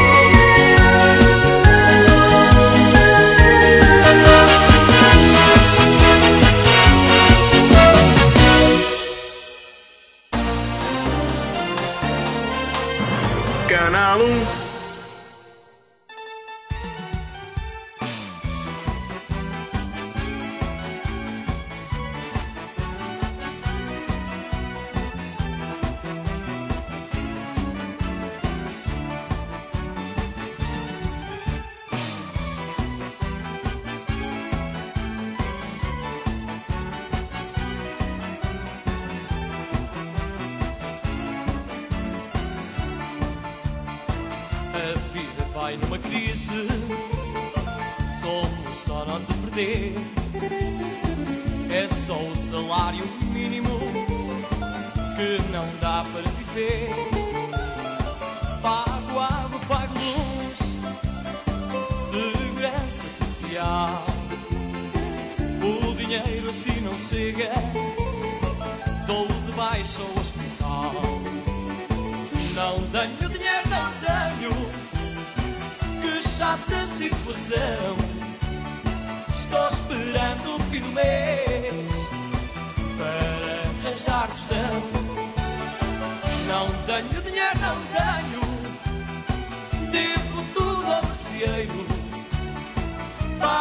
Canal um. A vida vai numa crise, somos só nós a perder. É só o salário mínimo que não dá para viver. Pago água, pago luz, segurança social. O dinheiro assim não chega, dou de baixo ao hospital. Não tenho dinheiro, não tenho, que chata situação. Estou esperando o fim do mês para arranjar tostão. Não tenho dinheiro, não tenho, devo tudo ao merceeiro.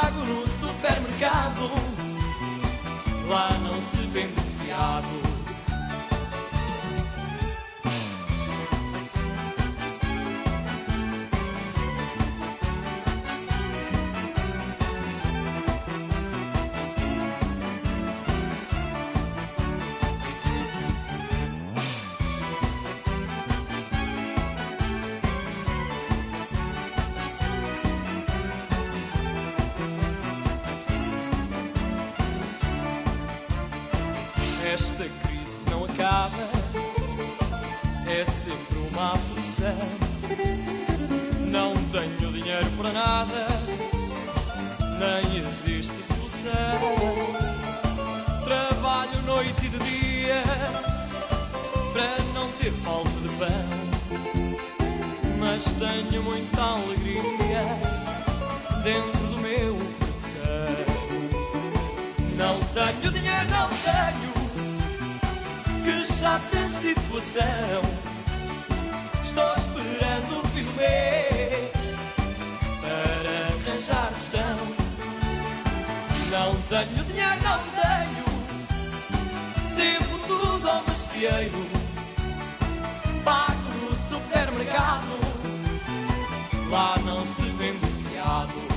tenho dinheiro para nada, nem existe solução. Trabalho noite e de dia para não ter falta de pão, mas tenho muita alegria dentro do meu coração. Não tenho dinheiro, não tenho, que chata situação. Estou esperando o fim do mês para arranjar tostão. Não tenho dinheiro, não tenho, devo tudo ao merceeiro. Pago no supermercado, lá não se vende fiado.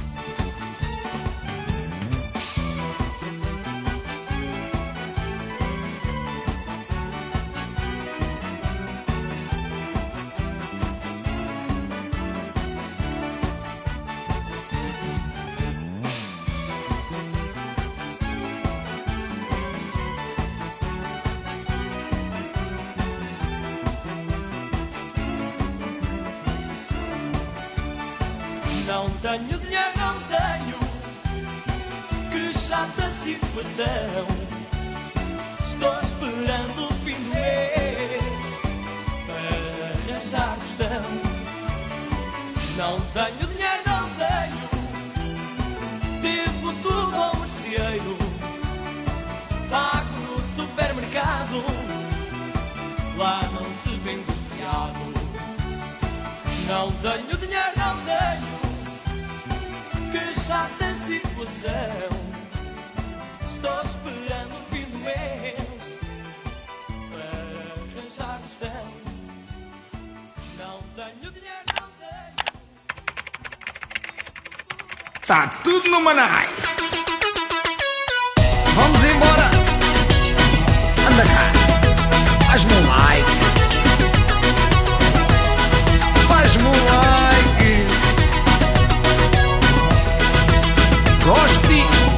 Não tenho dinheiro, não tenho, que chata situação. Estou esperando o fim do mês para arranjar tostão. Não tenho dinheiro, não tenho, devo tudo ao merceeiro. Pago no supermercado, lá não se vende fiado. Não tenho dinheiro, não tenho, que chata situação. Estou esperando o fim do mês para arranjar tostão. Não tenho dinheiro, não tenho. Tá tudo no Manais. Vamos embora. Anda cá. Faz-me um like. Faz-me um like. Gosto disto.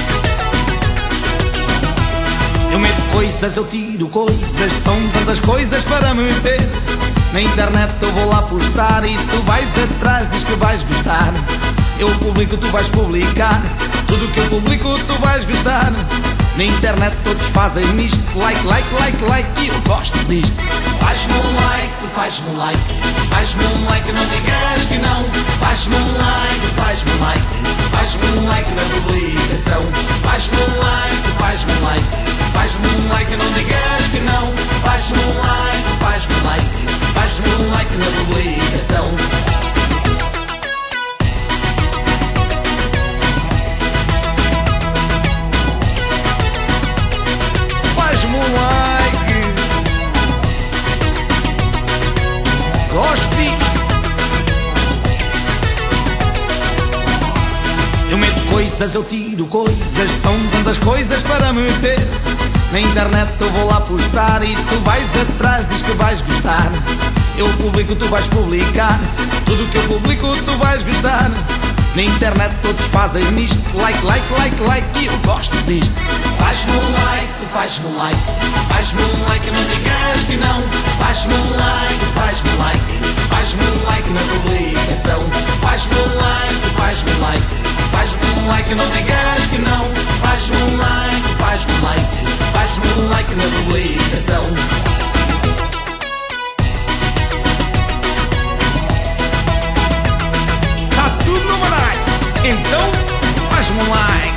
Eu meto coisas, eu tiro coisas, são tantas coisas para meter. Na internet eu vou lá postar e tu vais atrás, diz que vais gostar. Eu publico, tu vais publicar, tudo que eu publico tu vais gostar. Na internet todos fazem isto, like, like, like, like, e eu gosto disto. Faz-me um like, faz-me um like, faz-me um like, não digas que não. Faz-me um like, faz-me um like, faz-me um like na publicação. Faz-me um like, faz-me um like, faz-me um like, não digas que não. Faz-me um like, faz-me um like, faz-me um like na publicação. Faz-me um like. Gosto disto. Eu meto coisas, eu tiro coisas, são tantas coisas para meter. Na internet eu vou lá postar e tu vais atrás, diz que vais gostar. Eu publico, tu vais publicar, tudo que eu publico tu vais gostar. Na internet todos fazem isto, like, like, like, like, e eu gosto disto. Faz-me um like, faz-me um like, faz-me um like, não digas que não. Faz-me um like, faz-me um like, faz-me um like na publicação. Faz-me um like, faz-me um like, faz-me um like, não digas que não. Faz-me um like, faz-me um like, faz-me um like na publicação. Tá tudo no Manais, então faz-me um like.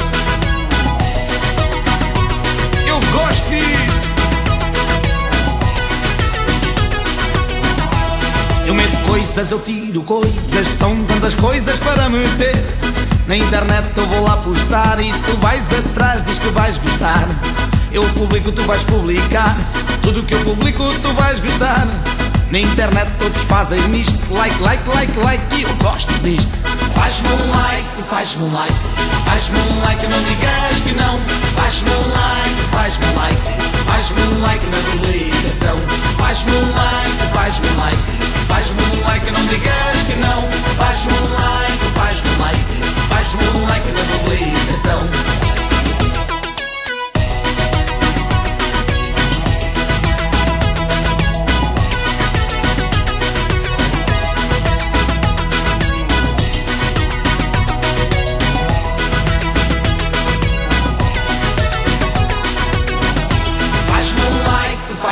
Eu gosto disto. Eu meto coisas, eu tiro coisas, são tantas coisas para meter. Na internet eu vou lá postar e tu vais atrás, diz que vais gostar. Eu publico, tu vais publicar, tudo que eu publico tu vais gostar. Na internet todos fazem isto, like, like, like, like, e eu gosto disto. Faz-me um like, faz-me um like, faz-me um like, não digas que não. Faz-me um like, faz-me um like, faz-me um like na publicação. Faz-me um like, faz-me um like, faz-me um like, não digas que não. Faz-me um like, faz-me um like, faz-me um like na publicação.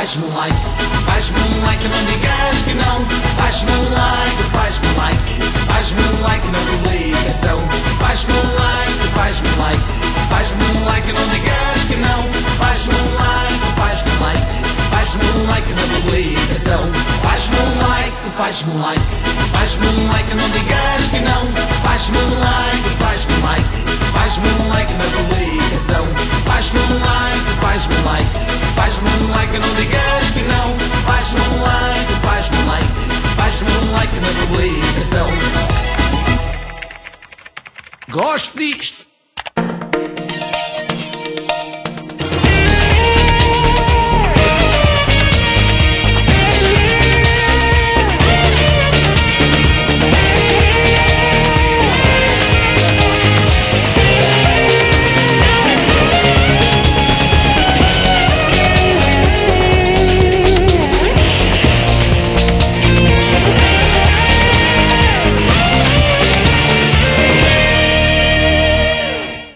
faz-me um like, faz-me um like, não digas que não. Faz-me um like, faz-me um like, faz-me um like na publicação. Faz-me um like, faz-me um like, faz-me um like, não digas que não. Faz-me um like, faz-me um like, faz-me um like na publicação. Faz-me um like, faz-me um like, faz-me um like, não digas que não. Faz-me um like, faz-me um like, faz-me um like na publicação. Faz-me um like, faz-me um like, faz-me um like, não digas que não. Faz-me um like, faz-me um like, faz-me um like na publicação. Gosto disto.